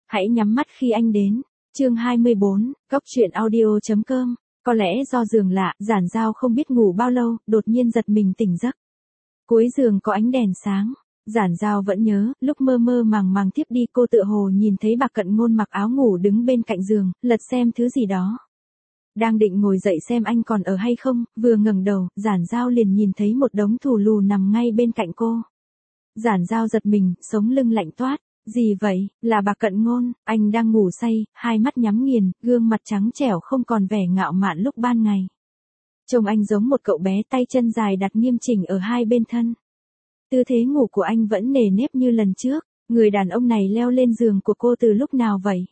Hãy nhắm mắt khi anh đến. Chương 24, Góc truyện audio.com. Có lẽ do giường lạ, Giản Giao không biết ngủ bao lâu, đột nhiên giật mình tỉnh giấc. Cuối giường có ánh đèn sáng. Giản Giao vẫn nhớ, lúc mơ mơ màng màng thiếp đi cô tựa hồ nhìn thấy bà Cận Ngôn mặc áo ngủ đứng bên cạnh giường, lật xem thứ gì đó. Đang định ngồi dậy xem anh còn ở hay không, vừa ngẩng đầu, Giản Giao liền nhìn thấy một đống thù lù nằm ngay bên cạnh cô. Giản Giao giật mình, sống lưng lạnh toát. Gì vậy, là bà Cận Ngôn, anh đang ngủ say, hai mắt nhắm nghiền, gương mặt trắng trẻo không còn vẻ ngạo mạn lúc ban ngày. Trông anh giống một cậu bé tay chân dài đặt nghiêm chỉnh ở hai bên thân. Tư thế ngủ của anh vẫn nề nếp như lần trước, người đàn ông này leo lên giường của cô từ lúc nào vậy?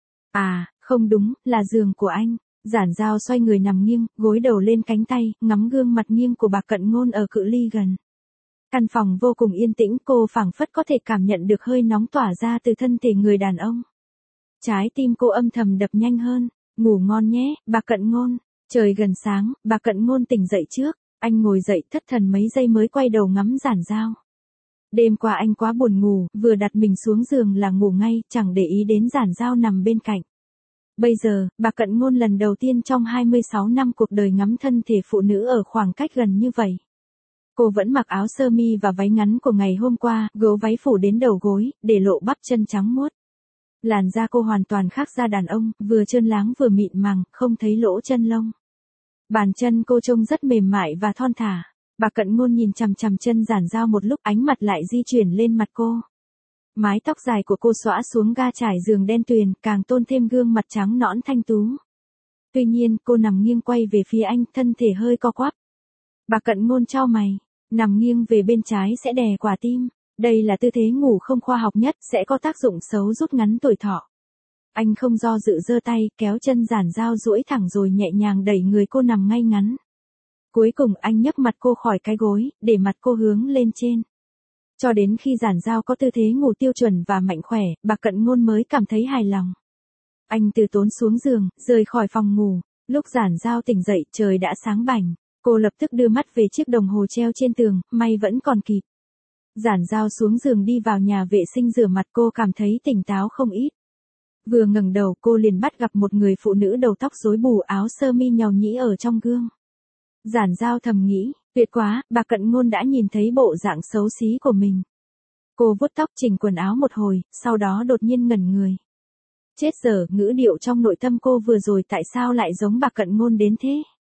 À, không đúng, là giường của anh. Giản Giao xoay người nằm nghiêng, gối đầu lên cánh tay, ngắm gương mặt nghiêng của bà Cận Ngôn ở cự ly gần. Căn phòng vô cùng yên tĩnh, cô phảng phất có thể cảm nhận được hơi nóng tỏa ra từ thân thể người đàn ông. Trái tim cô âm thầm đập nhanh hơn. Ngủ ngon nhé, bà Cận Ngôn. Trời gần sáng, bà Cận Ngôn tỉnh dậy trước. Anh ngồi dậy thất thần mấy giây mới quay đầu ngắm Giản Giao. Đêm qua anh quá buồn ngủ, vừa đặt mình xuống giường là ngủ ngay, chẳng để ý đến Giản Giao nằm bên cạnh. Bây giờ, bà Cận Ngôn lần đầu tiên trong 26 năm cuộc đời ngắm thân thể phụ nữ ở khoảng cách gần như vậy. Cô vẫn mặc áo sơ mi và váy ngắn của ngày hôm qua, gấu váy phủ đến đầu gối, để lộ bắp chân trắng muốt. Làn da cô hoàn toàn khác da đàn ông, vừa trơn láng vừa mịn màng, không thấy lỗ chân lông. Bàn chân cô trông rất mềm mại và thon thả. Bà Cận Ngôn nhìn chằm chằm chân Giản Giao một lúc, ánh mặt lại di chuyển lên mặt cô. Mái tóc dài của cô xõa xuống ga trải giường đen tuyền, càng tôn thêm gương mặt trắng nõn thanh tú. Tuy nhiên, cô nằm nghiêng quay về phía anh, thân thể hơi co quắp. Bà Cận Ngôn chau mày, nằm nghiêng về bên trái sẽ đè quả tim. Đây là tư thế ngủ không khoa học nhất, sẽ có tác dụng xấu rút ngắn tuổi thọ. Anh không do dự giơ tay, kéo chân Giản Giao duỗi thẳng rồi nhẹ nhàng đẩy người cô nằm ngay ngắn. Cuối cùng anh nhấc mặt cô khỏi cái gối, để mặt cô hướng lên trên. Cho đến khi Giản Giao có tư thế ngủ tiêu chuẩn và mạnh khỏe, bà Cận Ngôn mới cảm thấy hài lòng. Anh từ tốn xuống giường, rời khỏi phòng ngủ. Lúc Giản Giao tỉnh dậy, trời đã sáng bảnh. Cô lập tức đưa mắt về chiếc đồng hồ treo trên tường, may vẫn còn kịp. Giản Giao xuống giường đi vào nhà vệ sinh rửa mặt, cô cảm thấy tỉnh táo không ít. Vừa ngẩng đầu cô liền bắt gặp một người phụ nữ đầu tóc rối bù, áo sơ mi nhàu nhĩ ở trong gương. Giản Giao thầm nghĩ, tuyệt quá, bà Cận Ngôn đã nhìn thấy bộ dạng xấu xí của mình. Cô vuốt tóc chỉnh quần áo một hồi, sau đó đột nhiên ngẩn người. Chết dở, ngữ điệu trong nội tâm cô vừa rồi tại sao lại giống bà Cận Ngôn đến thế?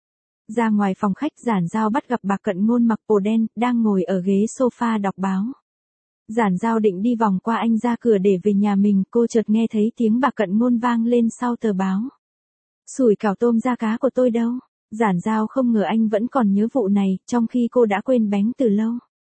Ra ngoài phòng khách, Giản Giao bắt gặp bà Cận Ngôn mặc đồ đen, đang ngồi ở ghế sofa đọc báo. Giản Giao định đi vòng qua anh ra cửa để về nhà mình, cô chợt nghe thấy tiếng bà Cận Ngôn vang lên sau tờ báo. Sủi cảo tôm da cá của tôi đâu? Giản Giao không ngờ anh vẫn còn nhớ vụ này, trong khi cô đã quên bén từ lâu.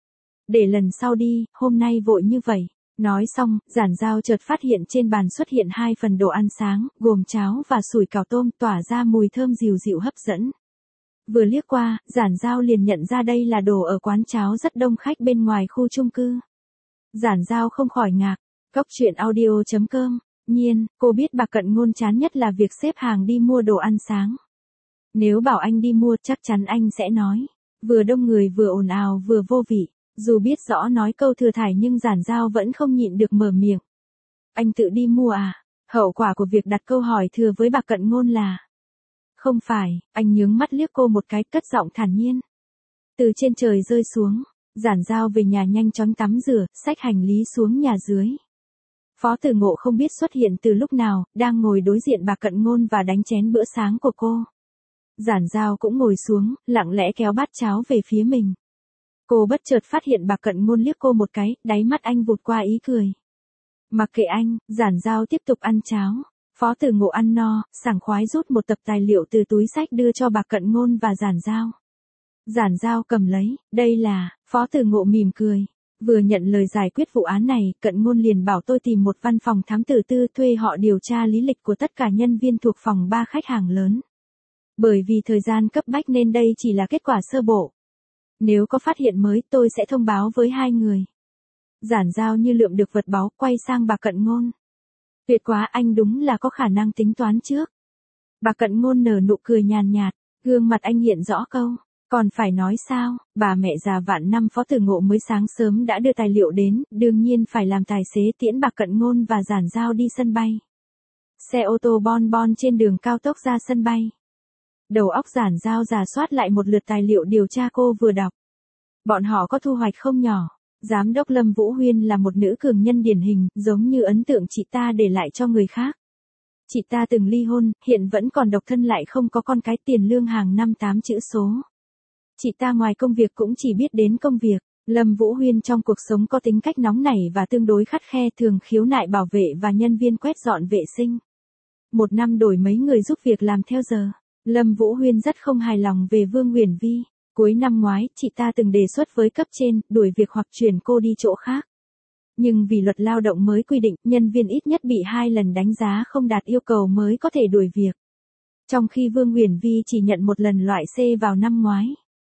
Để lần sau đi, hôm nay vội như vậy. Nói xong, Giản Giao chợt phát hiện trên bàn xuất hiện hai phần đồ ăn sáng, gồm cháo và sủi cảo tôm, tỏa ra mùi thơm dịu dịu hấp dẫn. Vừa liếc qua, Giản Giao liền nhận ra đây là đồ ở quán cháo rất đông khách bên ngoài khu chung cư. Giản Giao không khỏi ngạc. Góc truyện audio.com. Nhiên, cô biết bà Cận Ngôn chán nhất là việc xếp hàng đi mua đồ ăn sáng. Nếu bảo anh đi mua, chắc chắn anh sẽ nói. Vừa đông người vừa ồn ào vừa vô vị. Dù biết rõ nói câu thừa thải nhưng Giản Giao vẫn không nhịn được mở miệng. Anh tự đi mua à? Hậu quả của việc đặt câu hỏi thừa với bà Cận Ngôn là... Không phải, anh nhướng mắt liếc cô một cái, cất giọng thản nhiên. Từ trên trời rơi xuống, Giản Giao về nhà nhanh chóng tắm rửa, xách hành lý xuống nhà dưới. Phó Tử Ngộ không biết xuất hiện từ lúc nào, đang ngồi đối diện bà Cận Ngôn và đánh chén bữa sáng của cô. Giản Giao cũng ngồi xuống, lặng lẽ kéo bát cháo về phía mình. Cô bất chợt phát hiện bà Cận Ngôn liếc cô một cái, đáy mắt anh vụt qua ý cười. Mặc kệ anh, Giản Giao tiếp tục ăn cháo. Phó Tử Ngộ ăn no, sảng khoái rút một tập tài liệu từ túi xách đưa cho bà Cận Ngôn và Giản Giao. Giản Giao cầm lấy, đây là, Phó Tử Ngộ mỉm cười. Vừa nhận lời giải quyết vụ án này, Cận Ngôn liền bảo tôi tìm một văn phòng thám tử tư thuê họ điều tra lý lịch của tất cả nhân viên thuộc phòng 3 khách hàng lớn. Bởi vì thời gian cấp bách nên đây chỉ là kết quả sơ bộ. Nếu có phát hiện mới tôi sẽ thông báo với hai người. Giản Giao như lượm được vật báu, quay sang bà Cận Ngôn. Tuyệt quá, anh đúng là có khả năng tính toán trước. Bà Cận Ngôn nở nụ cười nhàn nhạt, gương mặt anh hiện rõ câu. Còn phải nói sao, bà mẹ già vạn năm Phó Tử Ngộ mới sáng sớm đã đưa tài liệu đến, đương nhiên phải làm tài xế tiễn Bạc Cận Ngôn và Giản Giao đi sân bay. Xe ô tô bon bon trên đường cao tốc ra sân bay. Đầu óc Giản Giao rà soát lại một lượt tài liệu điều tra cô vừa đọc. Bọn họ có thu hoạch không nhỏ. Giám đốc Lâm Vũ Huyên là một nữ cường nhân điển hình, giống như ấn tượng chị ta để lại cho người khác. Chị ta từng ly hôn, hiện vẫn còn độc thân lại không có con cái, tiền lương hàng năm 8 chữ số. Chị ta ngoài công việc cũng chỉ biết đến công việc. Lâm Vũ Huyên trong cuộc sống có tính cách nóng nảy và tương đối khắt khe, thường khiếu nại bảo vệ và nhân viên quét dọn vệ sinh. Một năm đổi mấy người giúp việc làm theo giờ. Lâm Vũ Huyên rất không hài lòng về Vương Uyển Vi. Cuối năm ngoái, chị ta từng đề xuất với cấp trên, đuổi việc hoặc chuyển cô đi chỗ khác. Nhưng vì luật lao động mới quy định, nhân viên ít nhất bị 2 lần đánh giá không đạt yêu cầu mới có thể đuổi việc. Trong khi Vương Uyển Vi chỉ nhận 1 lần loại C vào năm ngoái.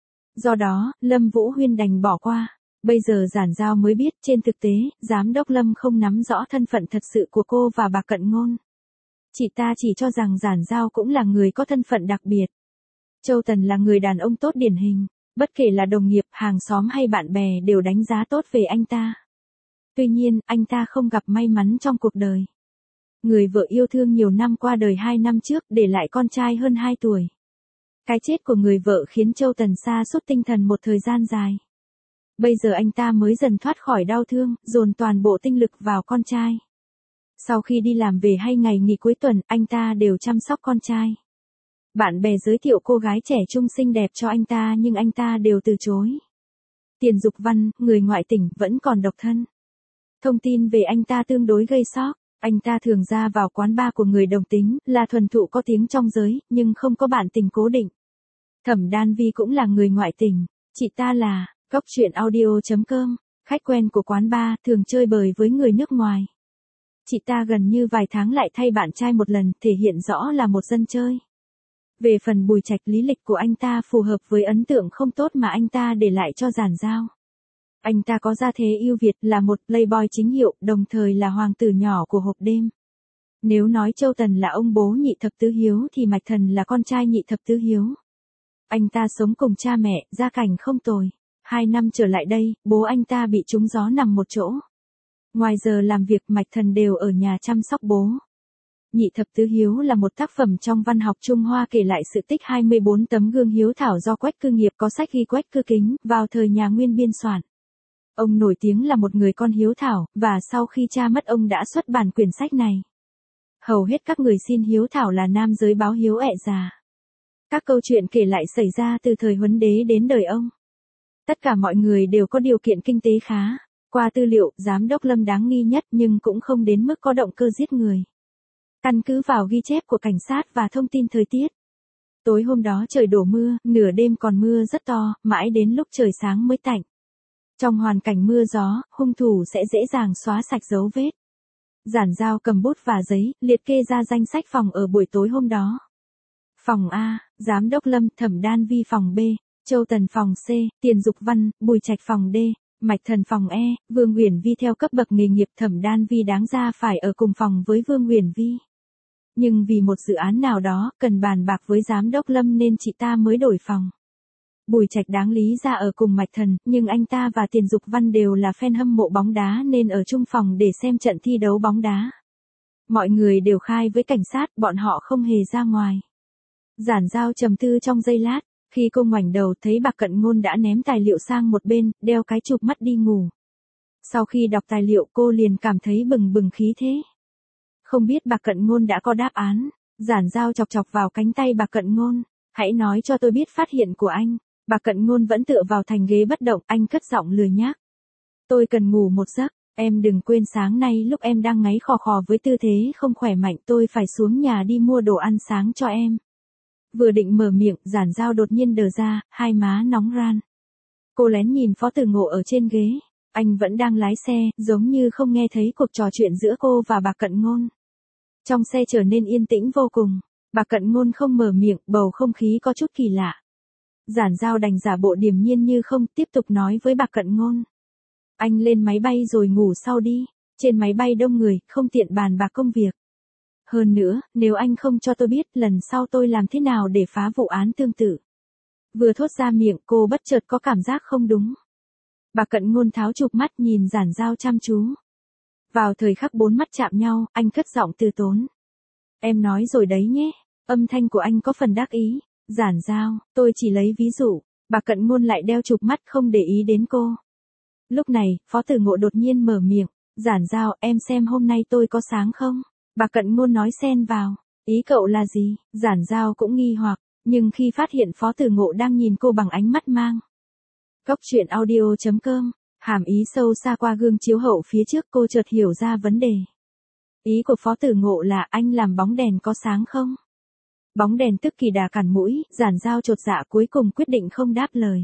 Do đó, Lâm Vũ Huyên đành bỏ qua. Bây giờ Giản Giao mới biết, trên thực tế, Giám đốc Lâm không nắm rõ thân phận thật sự của cô và Bạc Cận Ngôn. Chị ta chỉ cho rằng Giản Giao cũng là người có thân phận đặc biệt. Châu Tần là người đàn ông tốt điển hình, bất kể là đồng nghiệp, hàng xóm hay bạn bè đều đánh giá tốt về anh ta. Tuy nhiên, anh ta không gặp may mắn trong cuộc đời. Người vợ yêu thương nhiều năm qua đời 2 năm trước, để lại con trai hơn 2 tuổi. Cái chết của người vợ khiến Châu Tần sa sút tinh thần một thời gian dài. Bây giờ anh ta mới dần thoát khỏi đau thương, dồn toàn bộ tinh lực vào con trai. Sau khi đi làm về hay ngày nghỉ cuối tuần, anh ta đều chăm sóc con trai. Bạn bè giới thiệu cô gái trẻ trung xinh đẹp cho anh ta nhưng anh ta đều từ chối. Tiền Dục Văn, người ngoại tỉnh, vẫn còn độc thân. Thông tin về anh ta tương đối gây sốc. Anh ta thường ra vào quán bar của người đồng tính, là thuần thụ có tiếng trong giới, nhưng không có bạn tình cố định. Thẩm Đan Vi cũng là người ngoại tỉnh. Chị ta là coctruyện.audio.com, khách quen của quán bar, thường chơi bời với người nước ngoài. Chị ta gần như vài tháng lại thay bạn trai một lần, thể hiện rõ là một dân chơi. Về phần Bùi Trạch, lý lịch của anh ta phù hợp với ấn tượng không tốt mà anh ta để lại cho Giản Giao. Anh ta có gia thế ưu việt, là một playboy chính hiệu, đồng thời là hoàng tử nhỏ của hộp đêm. Nếu nói Châu Tần là ông bố nhị thập tứ hiếu thì Mạch Thần là con trai nhị thập tứ hiếu. Anh ta sống cùng cha mẹ, gia cảnh không tồi. 2 năm trở lại đây, bố anh ta bị trúng gió nằm một chỗ. Ngoài giờ làm việc, Mạch Thần đều ở nhà chăm sóc bố. Nhị thập tứ hiếu là một tác phẩm trong văn học Trung Hoa kể lại sự tích 24 tấm gương hiếu thảo do Quách Cư Nghiệp, có sách ghi Quách Cư Kính, vào thời nhà Nguyên biên soạn. Ông nổi tiếng là một người con hiếu thảo, và sau khi cha mất ông đã xuất bản quyển sách này. Hầu hết các người xin hiếu thảo là nam giới báo hiếu ẹ già. Các câu chuyện kể lại xảy ra từ thời Huấn Đế đến đời ông. Tất cả mọi người đều có điều kiện kinh tế khá. Qua tư liệu, Giám đốc Lâm đáng nghi nhất nhưng cũng không đến mức có động cơ giết người. Căn cứ vào ghi chép của cảnh sát và thông tin thời tiết. Tối hôm đó trời đổ mưa, nửa đêm còn mưa rất to, mãi đến lúc trời sáng mới tạnh. Trong hoàn cảnh mưa gió, hung thủ sẽ dễ dàng xóa sạch dấu vết. Giản Giao cầm bút và giấy, liệt kê ra danh sách phòng ở buổi tối hôm đó. Phòng A, Giám đốc Lâm, Thẩm Đan Vi phòng B, Châu Tần phòng C, Tiền Dục Văn, Bùi Trạch phòng D, Mạch Thần phòng E, Vương Uyển Vi theo cấp bậc nghề nghiệp. Thẩm Đan Vi đáng ra phải ở cùng phòng với Vương Uyển Vi. Nhưng vì một dự án nào đó, cần bàn bạc với Giám đốc Lâm nên chị ta mới đổi phòng. Bùi Trạch đáng lý ra ở cùng Mạch Thần, nhưng anh ta và Tiền Dục Văn đều là fan hâm mộ bóng đá nên ở chung phòng để xem trận thi đấu bóng đá. Mọi người đều khai với cảnh sát, bọn họ không hề ra ngoài. Giản Giao trầm tư trong giây lát, khi cô ngoảnh đầu thấy Bạc Cận Ngôn đã ném tài liệu sang một bên, đeo cái chụp mắt đi ngủ. Sau khi đọc tài liệu cô liền cảm thấy bừng bừng khí thế. Không biết Bạc Cận Ngôn đã có đáp án. Giản Giao chọc chọc vào cánh tay Bạc Cận Ngôn. Hãy nói cho tôi biết phát hiện của anh. Bạc Cận Ngôn vẫn tựa vào thành ghế bất động, anh cất giọng lười nhác. Tôi cần ngủ một giấc, em đừng quên sáng nay lúc em đang ngáy khò khò với tư thế không khỏe mạnh tôi phải xuống nhà đi mua đồ ăn sáng cho em. Vừa định mở miệng, Giản Giao đột nhiên đờ ra, hai má nóng ran. Cô lén nhìn Phó Tử Ngộ ở trên ghế. Anh vẫn đang lái xe, giống như không nghe thấy cuộc trò chuyện giữa cô và Bạc Cận Ngôn. Trong xe trở nên yên tĩnh vô cùng. Bạc Cận Ngôn không mở miệng, bầu không khí có chút kỳ lạ. Giản Giao đành giả bộ điềm nhiên như không, tiếp tục nói với Bạc Cận Ngôn. Anh lên máy bay rồi ngủ sau đi. Trên máy bay đông người, không tiện bàn bạc công việc. Hơn nữa, nếu anh không cho tôi biết, lần sau tôi làm thế nào để phá vụ án tương tự. Vừa thốt ra miệng cô bất chợt có cảm giác không đúng. Bà Cận Ngôn tháo chụp mắt nhìn Giản Giao chăm chú. Vào thời khắc bốn mắt chạm nhau, anh cất giọng từ tốn. Em nói rồi đấy nhé, âm thanh của anh có phần đắc ý. Giản Giao, tôi chỉ lấy ví dụ. Bà Cận Ngôn lại đeo chụp mắt không để ý đến cô. Lúc này, Phó Tử Ngộ đột nhiên mở miệng. Giản Giao, em xem hôm nay tôi có sáng không? Bà Cận Ngôn nói xen vào. Ý cậu là gì? Giản Giao cũng nghi hoặc, nhưng khi phát hiện Phó Tử Ngộ đang nhìn cô bằng ánh mắt mang. Cốc truyện audio.com, hàm ý sâu xa qua gương chiếu hậu phía trước cô chợt hiểu ra vấn đề. Ý của Phó Tử Ngộ là anh làm bóng đèn có sáng không? Bóng đèn tức kỳ đà cản mũi, Giản Giao chột dạ cuối cùng quyết định không đáp lời.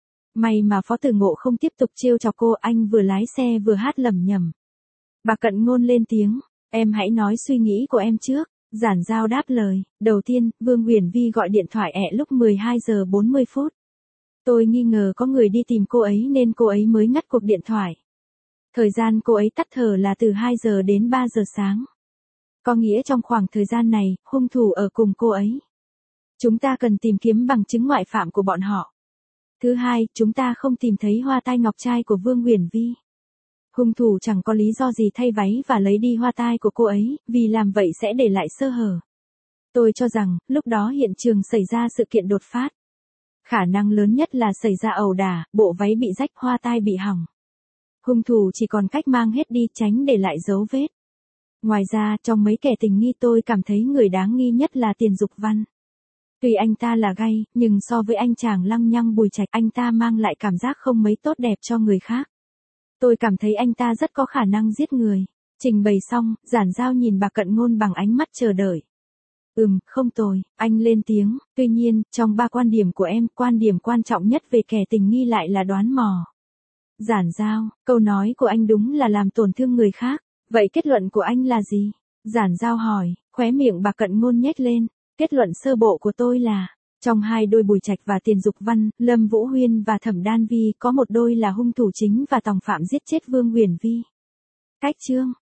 May mà Phó Tử Ngộ không tiếp tục trêu chọc cô, anh vừa lái xe vừa hát lẩm nhẩm. Bà Cận Ngôn lên tiếng, em hãy nói suy nghĩ của em trước. Giản Giao đáp lời, đầu tiên, Vương Uyển Vi gọi điện thoại lúc 12 giờ 40 phút. Tôi nghi ngờ có người đi tìm cô ấy nên cô ấy mới ngắt cuộc điện thoại. Thời gian cô ấy tắt thở là từ 2 giờ đến 3 giờ sáng. Có nghĩa trong khoảng thời gian này, hung thủ ở cùng cô ấy. Chúng ta cần tìm kiếm bằng chứng ngoại phạm của bọn họ. Thứ hai, chúng ta không tìm thấy hoa tai ngọc trai của Vương Uyển Vi. Hung thủ chẳng có lý do gì thay váy và lấy đi hoa tai của cô ấy, vì làm vậy sẽ để lại sơ hở. Tôi cho rằng, lúc đó hiện trường xảy ra sự kiện đột phát. Khả năng lớn nhất là xảy ra ẩu đả, bộ váy bị rách, hoa tai bị hỏng. Hung thủ chỉ còn cách mang hết đi tránh để lại dấu vết. Ngoài ra, trong mấy kẻ tình nghi tôi cảm thấy người đáng nghi nhất là Tiền Dục Văn. Tuy anh ta là gay, nhưng so với anh chàng lăng nhăng Bùi Trạch, anh ta mang lại cảm giác không mấy tốt đẹp cho người khác. Tôi cảm thấy anh ta rất có khả năng giết người. Trình bày xong, Giản Giao nhìn bà Cận Ngôn bằng ánh mắt chờ đợi. Không tồi, anh lên tiếng, tuy nhiên, trong ba quan điểm của em, quan điểm quan trọng nhất về kẻ tình nghi lại là đoán mò. Giản Giao, câu nói của anh đúng là làm tổn thương người khác, vậy kết luận của anh là gì? Giản Giao hỏi, khóe miệng bà Cận Ngôn nhếch lên, kết luận sơ bộ của tôi là, trong hai đôi Bùi Trạch và Tiền Dục Văn, Lâm Vũ Huyên và Thẩm Đan Vi có một đôi là hung thủ chính và tòng phạm giết chết Vương Uyển Vi. Cách chương